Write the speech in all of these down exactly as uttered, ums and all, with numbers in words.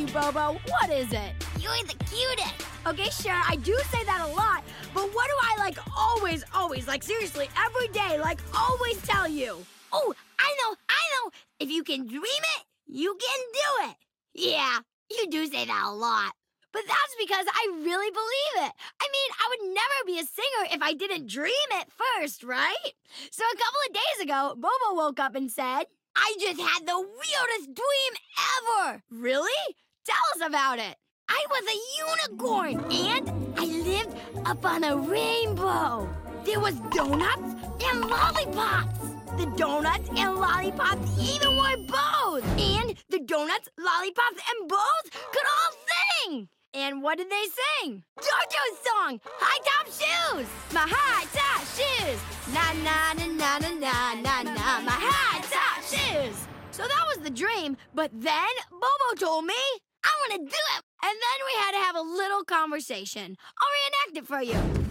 Bobo. What is it? You're the cutest. Okay, sure, I do say that a lot, but what do I, like, always, always, like, seriously, every day, like, always tell you? Oh, I know, I know. If you can dream it, you can do it. Yeah, you do say that a lot. But that's because I really believe it. I mean, I would never be a singer if I didn't dream it first, right? So a couple of days ago, Bobo woke up and said, I just had the weirdest dream ever. Really? Tell us about it. I was a unicorn, and I lived up on a rainbow. There was donuts and lollipops. The donuts and lollipops even wore bows. And the donuts, lollipops, and bows could all sing. And what did they sing? JoJo's song, High Top Shoes. My high top shoes. Na na na na na na na na. My high top shoes. So that was the dream. But then Bobo told me, I want to do it. And then we had to have a little conversation. I'll reenact it for you.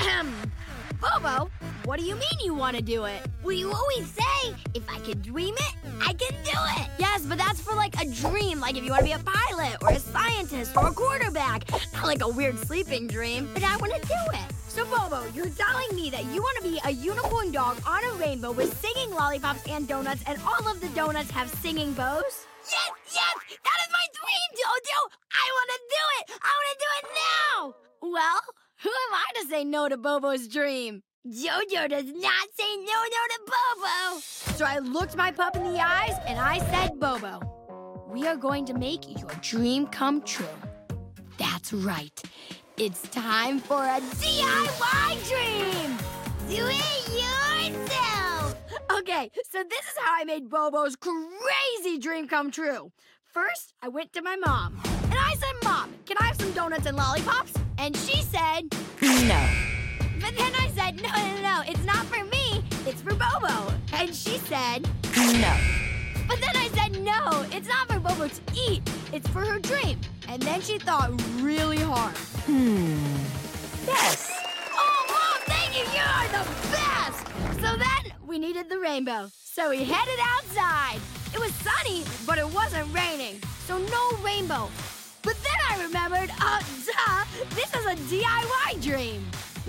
Bobo, what do you mean you want to do it? Well, you always say, if I can dream it, I can do it. Yes, but that's for like a dream, like if you want to be a pilot or a scientist or a quarterback. Not like a weird sleeping dream, but I want to do it. So, Bobo, you're telling me that you want to be a unicorn dog on a rainbow with singing lollipops and donuts, and all of the donuts have singing bows? Yes, yes, that is my dream, Jojo. I want to do it. I want to do it now. Well, who am I to say no to Bobo's dream? Jojo does not say no, no to Bobo. So I looked my pup in the eyes and I said, Bobo, we are going to make your dream come true. That's right. It's time for a D I Y dream. Do it yourself. Okay, so this is how I made Bobo's crazy dream come true. First, I went to my mom, and I said, Mom, can I have some donuts and lollipops? And she said, no. But then I said, no, no, no, it's not for me, it's for Bobo. And she said, no. But then I said, no, it's not for Bobo to eat, it's for her dream. And then she thought really hard. Hmm. Yes. Oh, Mom, thank you, you are the best! So then we needed the rainbow. So we headed outside. It was sunny, but it wasn't raining, so no rainbow. But then I remembered, uh, duh, this is a D I Y dream.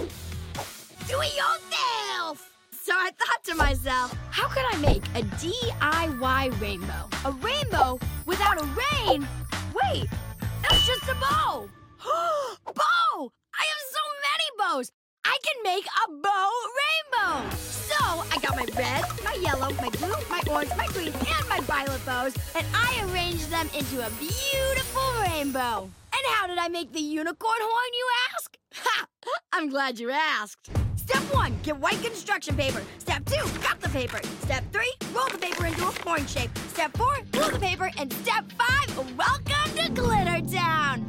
Do it yourself. So I thought to myself, how could I make a D I Y rainbow? A rainbow without a rain? Wait, that's just a bow. Bow! I have so many bows. I can make a bow rainbow. So I got my red, my yellow, my blue, my orange, my green, and my violet bows, and I arranged them into a beautiful rainbow. And how did I make the unicorn horn, you ask? Ha! I'm glad you asked. Step one, get white construction paper. Step two, cut the paper. Step three, roll the paper into a horn shape. Step four, glue the paper. And step five, welcome to Glitter Town.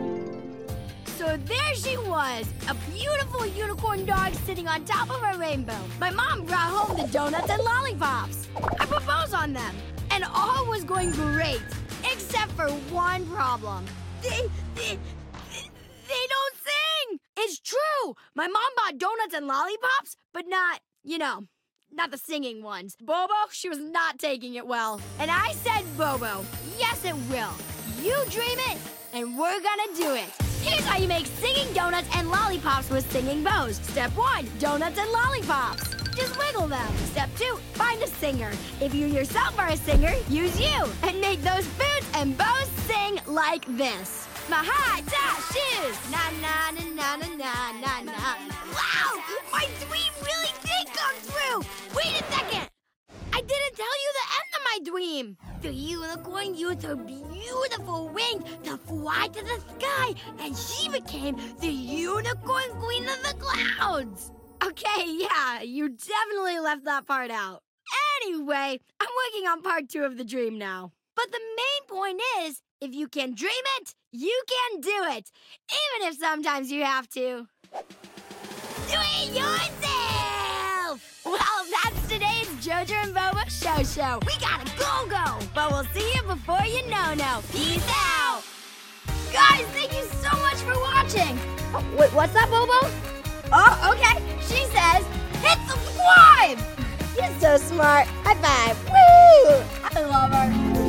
So there she was, a beautiful unicorn dog sitting on top of a rainbow. My mom brought home the donuts and lollipops. I put bows on them, and all was going great, except for one problem. They, they, they don't sing. It's true. My mom bought donuts and lollipops, but not, you know, not the singing ones. Bobo, she was not taking it well. And I said, Bobo, yes it will. You dream it, and we're gonna do it. Here's how you make singing donuts and lollipops with singing bows. Step one, donuts and lollipops. Just wiggle them. Step two, find a singer. If you yourself are a singer, use you. And make those foods and bows sing like this. My high top shoes. Na na na na na na na na. Wow! My dream really did come true! Wait a second! I didn't tell you the end of my dream. The unicorn used her beautiful wings to fly to the sky, and she became the unicorn queen of the clouds. Okay, yeah, you definitely left that part out. Anyway, I'm working on part two of the dream now. But the main point is, if you can dream it, you can do it. Even if sometimes you have to. Do it yourself! Well, that's today's Jojo and Bobo Show Show. We gotta go go, but we'll see you before you know no. Peace out! Guys, thank you so much for watching. Oh, wait, what's that, Bobo? Oh, okay. She says, hit subscribe! You're so smart. High five. Woo! I love her.